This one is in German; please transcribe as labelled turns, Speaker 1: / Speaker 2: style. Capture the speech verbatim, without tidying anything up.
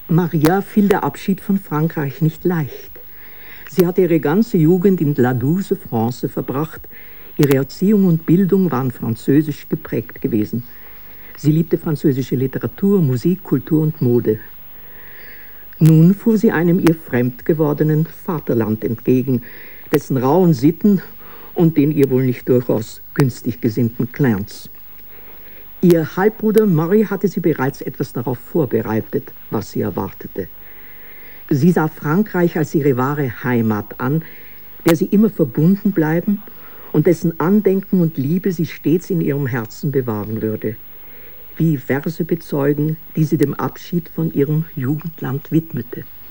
Speaker 1: Maria fiel der Abschied von Frankreich nicht leicht. Sie hatte ihre ganze Jugend in La Douce France verbracht. Ihre Erziehung und Bildung waren französisch geprägt gewesen. Sie liebte französische Literatur, Musik, Kultur und Mode. Nun fuhr sie einem ihr fremd gewordenen Vaterland entgegen, dessen rauen Sitten und den ihr wohl nicht durchaus günstig gesinnten Clans. Ihr Halbbruder Murray hatte sie bereits etwas darauf vorbereitet, was sie erwartete. Sie sah Frankreich als ihre wahre Heimat an, der sie immer verbunden bleiben und dessen Andenken und Liebe sie stets in ihrem Herzen bewahren würde, wie Verse bezeugen, die sie dem Abschied von ihrem Jugendland widmete.